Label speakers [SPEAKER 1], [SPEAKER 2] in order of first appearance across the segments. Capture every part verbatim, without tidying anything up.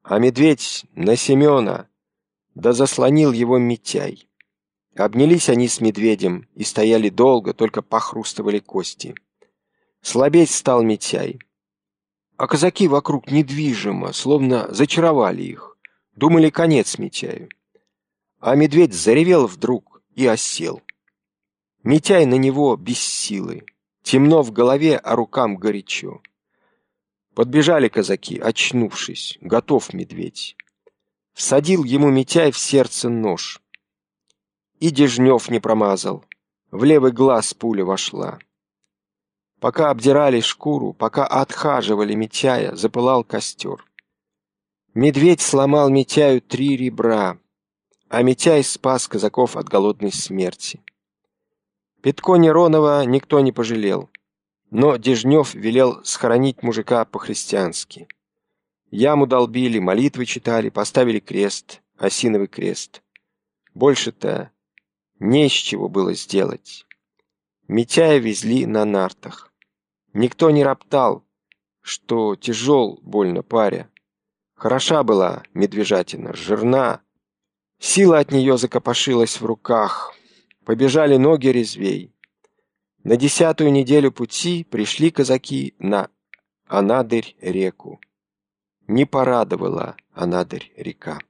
[SPEAKER 1] а медведь на Семена, да заслонил его Митяй. Обнялись они с медведем и стояли долго, только похрустывали кости. Слабеть стал Митяй. А казаки вокруг недвижимо, словно зачаровали их. Думали, конец Митяю. А медведь заревел вдруг и осел. Митяй на него без силы. Темно в голове, а рукам горячо. Подбежали казаки, очнувшись. Готов медведь. Всадил ему Митяй в сердце нож. И Дежнев не промазал. В левый глаз пуля вошла. Пока обдирали шкуру, пока отхаживали Митяя, запылал костер. Медведь сломал Митяю три ребра, а Митяй спас казаков от голодной смерти. Петко Неронова никто не пожалел, но Дежнев велел схоронить мужика по-христиански. Яму долбили, молитвы читали, поставили крест, осиновый крест. Больше-то не с чего было сделать. Митяя везли на нартах. Никто не роптал, что тяжел больно паря. Хороша была медвежатина, жирна. Сила от нее закопошилась в руках. Побежали ноги резвей. На десятую неделю пути пришли казаки на Анадырь-реку. Не порадовала Анадырь-река.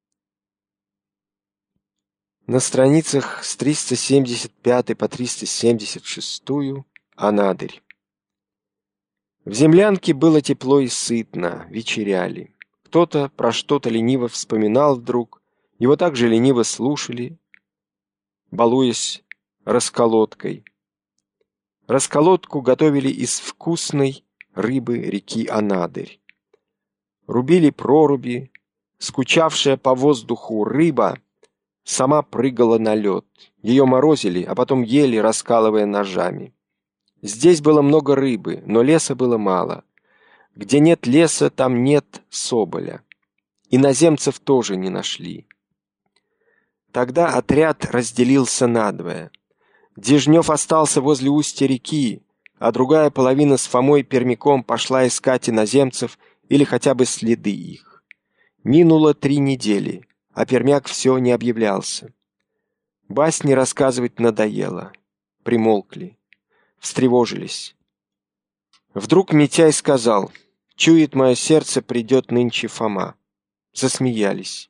[SPEAKER 1] На страницах с триста семьдесят пятой по триста семьдесят шестую Анадырь. В землянке было тепло и сытно, вечеряли. Кто-то про что-то лениво вспоминал вдруг, его также лениво слушали, балуясь расколоткой. Расколотку готовили из вкусной рыбы реки Анадырь. Рубили проруби, скучавшая по воздуху рыба сама прыгала на лед. Ее морозили, а потом ели, раскалывая ножами. Здесь было много рыбы, но леса было мало. Где нет леса, там нет соболя. Иноземцев тоже не нашли. Тогда отряд разделился надвое. Дежнев остался возле устья реки, а другая половина с Фомой Пермяком пошла искать иноземцев или хотя бы следы их. Минуло три недели, а Пермяк все не объявлялся. Басни рассказывать надоело. Примолкли. Встревожились. Вдруг Митяй сказал: «Чует мое сердце, придет нынче Фома». Засмеялись.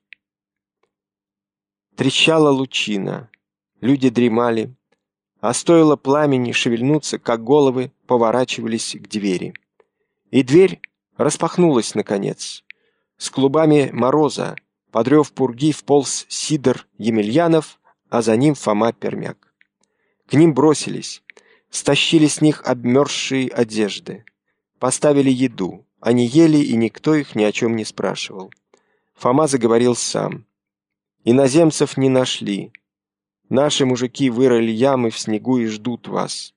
[SPEAKER 1] Трещала лучина. Люди дремали. А стоило пламени шевельнуться, как головы поворачивались к двери. И дверь распахнулась наконец. С клубами мороза, под рев пурги, вполз Сидор Емельянов, а за ним Фома Пермяк. К ним бросились. Стащили с них обмерзшие одежды. Поставили еду. Они ели, и никто их ни о чем не спрашивал. Фома заговорил сам. «Иноземцев не нашли. Наши мужики вырыли ямы в снегу и ждут вас.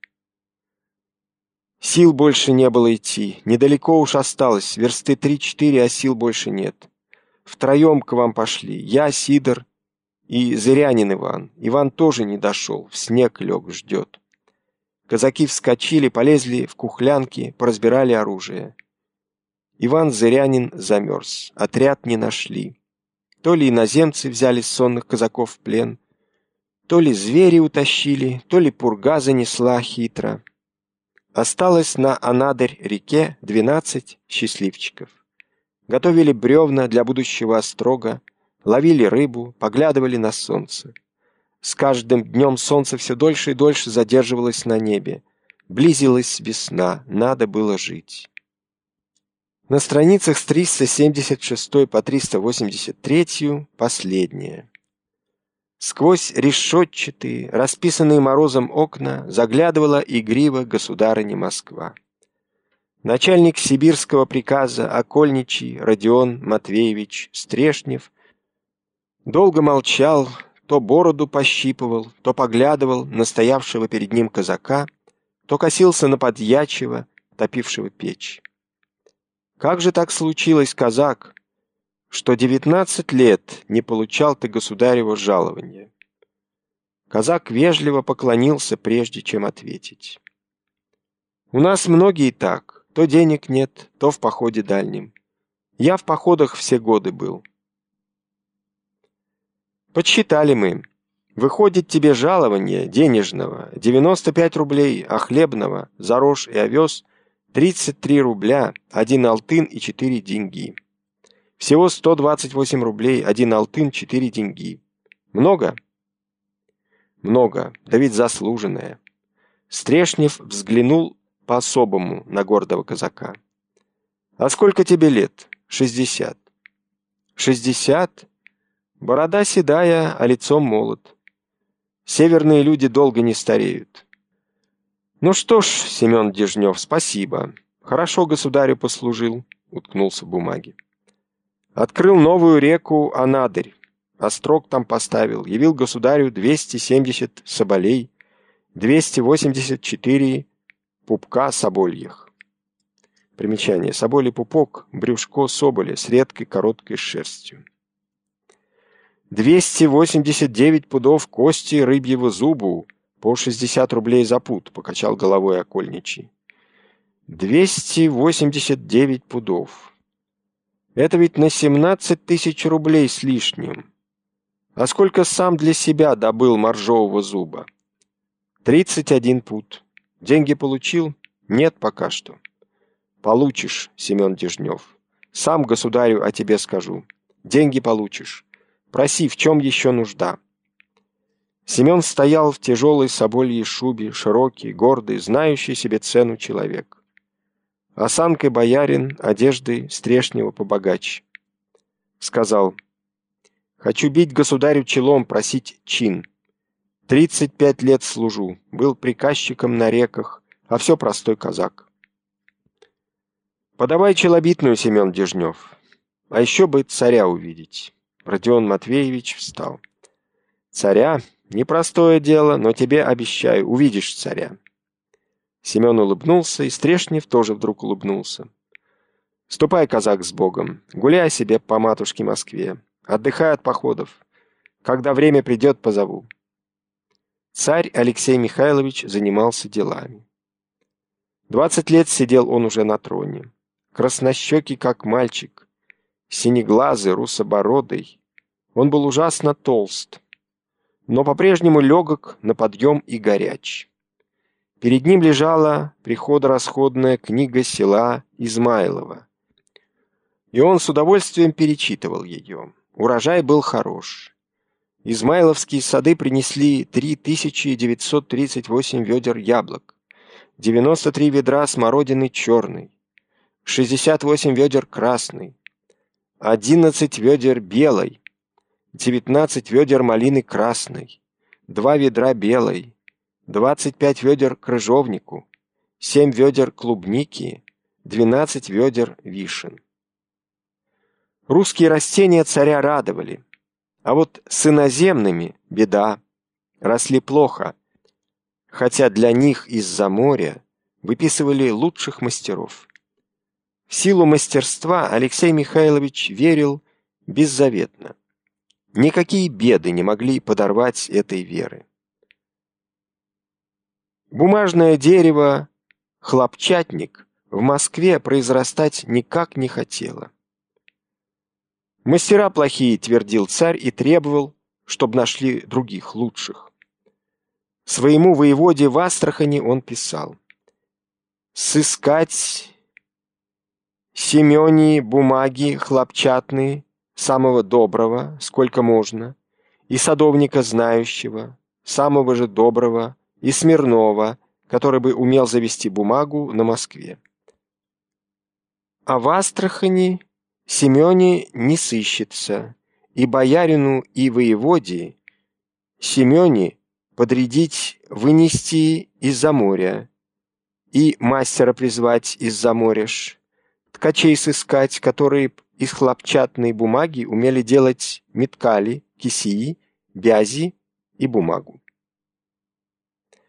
[SPEAKER 1] Сил больше не было идти. Недалеко уж осталось. Версты три-четыре, а сил больше нет. Втроем к вам пошли. Я, Сидор и Зырянин Иван. Иван тоже не дошел. В снег лег, ждет». Казаки вскочили, полезли в кухлянки, поразбирали оружие. Иван Зырянин замерз. Отряд не нашли. То ли иноземцы взяли сонных казаков в плен, то ли звери утащили, то ли пурга занесла хитро. Осталось на Анадырь-реке двенадцать счастливчиков. Готовили бревна для будущего острога, ловили рыбу, поглядывали на солнце. С каждым днем солнце все дольше и дольше задерживалось на небе. Близилась весна, надо было жить. На страницах с триста семьдесят шестой по триста восемьдесят третью последнее. Сквозь решетчатые, расписанные морозом окна заглядывала игриво государыня Москва. Начальник сибирского приказа окольничий Родион Матвеевич Стрешнев долго молчал, то бороду пощипывал, то поглядывал на стоявшего перед ним казака, то косился на подьячего, топившего печь. «Как же так случилось, казак, что девятнадцать лет не получал ты государево жалования?» Казак вежливо поклонился, прежде чем ответить. «У нас многие так, то денег нет, то в походе дальнем. Я в походах все годы был. Подсчитали мы. Выходит тебе жалование денежного девяносто пять рублей, а хлебного за рожь и овес тридцать три рубля, один алтын и четыре деньги. Всего сто двадцать восемь рублей, один алтын, четыре деньги. Много? Много, да ведь заслуженное. Стрешнев взглянул по-особому на гордого казака. А сколько тебе лет? Шестьдесят. Шестьдесят? Борода седая, а лицом молод. Северные люди долго не стареют. Ну что ж, Семен Дежнев, спасибо. Хорошо государю послужил, уткнулся в бумаге. Открыл новую реку Анадырь. Острог там поставил. Явил государю двести семьдесят соболей, двести восемьдесят четыре пупка собольих. Примечание. Соболий пупок, брюшко соболя с редкой короткой шерстью. двести восемьдесят девять пудов кости рыбьего зубу, по шестьдесят рублей за пуд, покачал головой окольничий. двести восемьдесят девять пудов. Это ведь на семнадцать тысяч рублей с лишним. А сколько сам для себя добыл моржового зуба? тридцать один пуд. Деньги получил? Нет пока что. Получишь, Семен Дежнев. Сам государю о тебе скажу. Деньги получишь. Проси, в чем еще нужда. Семен стоял в тяжелой собольей шубе, широкий, гордый, знающий себе цену человек. Осанкой боярин, одеждой Стрешнева побогаче. Сказал: «Хочу бить государю челом, просить чин. Тридцать пять лет служу, был приказчиком на реках, а все простой казак». «Подавай челобитную, Семен Дежнев. А еще бы царя увидеть». Родион Матвеевич встал. «Царя? Непростое дело, но тебе обещаю, увидишь царя». Семен улыбнулся, и Стрешнев тоже вдруг улыбнулся. «Ступай, казак, с Богом, гуляй себе по матушке Москве, отдыхай от походов. Когда время придет, позову». Царь Алексей Михайлович занимался делами. Двадцать лет сидел он уже на троне. Краснощекий, как мальчик, синеглазый, русобородый. Он был ужасно толст, но по-прежнему легок на подъем и горяч. Перед ним лежала приходо-расходная книга села Измайлова, и он с удовольствием перечитывал ее. Урожай был хорош. Измайловские сады принесли три тысячи девятьсот тридцать восемь ведер яблок, девяносто три ведра смородины черной, шестьдесят восемь ведер красной, одиннадцать ведер белой, девятнадцать ведер малины красной, два ведра белой, двадцать пять ведер крыжовнику, семь ведер клубники, двенадцать ведер вишен. Русские растения царя радовали, а вот с иноземными беда, росли плохо, хотя для них из-за моря выписывали лучших мастеров. В силу мастерства Алексей Михайлович верил беззаветно. Никакие беды не могли подорвать этой веры. Бумажное дерево, хлопчатник в Москве произрастать никак не хотело. «Мастера плохие», — твердил царь и требовал, чтобы нашли других, лучших. Своему воеводе в Астрахани он писал: «Сыскать Семёне бумаги хлопчатные, самого доброго, сколько можно, и садовника знающего, самого же доброго, и Смирнова, который бы умел завести бумагу на Москве. А в Астрахани Семёне не сыщется, и боярину, и воеводе Семёне подрядить вынести из-за моря, и мастера призвать из-за моря ж, ткачей сыскать, которые из хлопчатной бумаги умели делать меткали, кисеи, бязи и бумагу.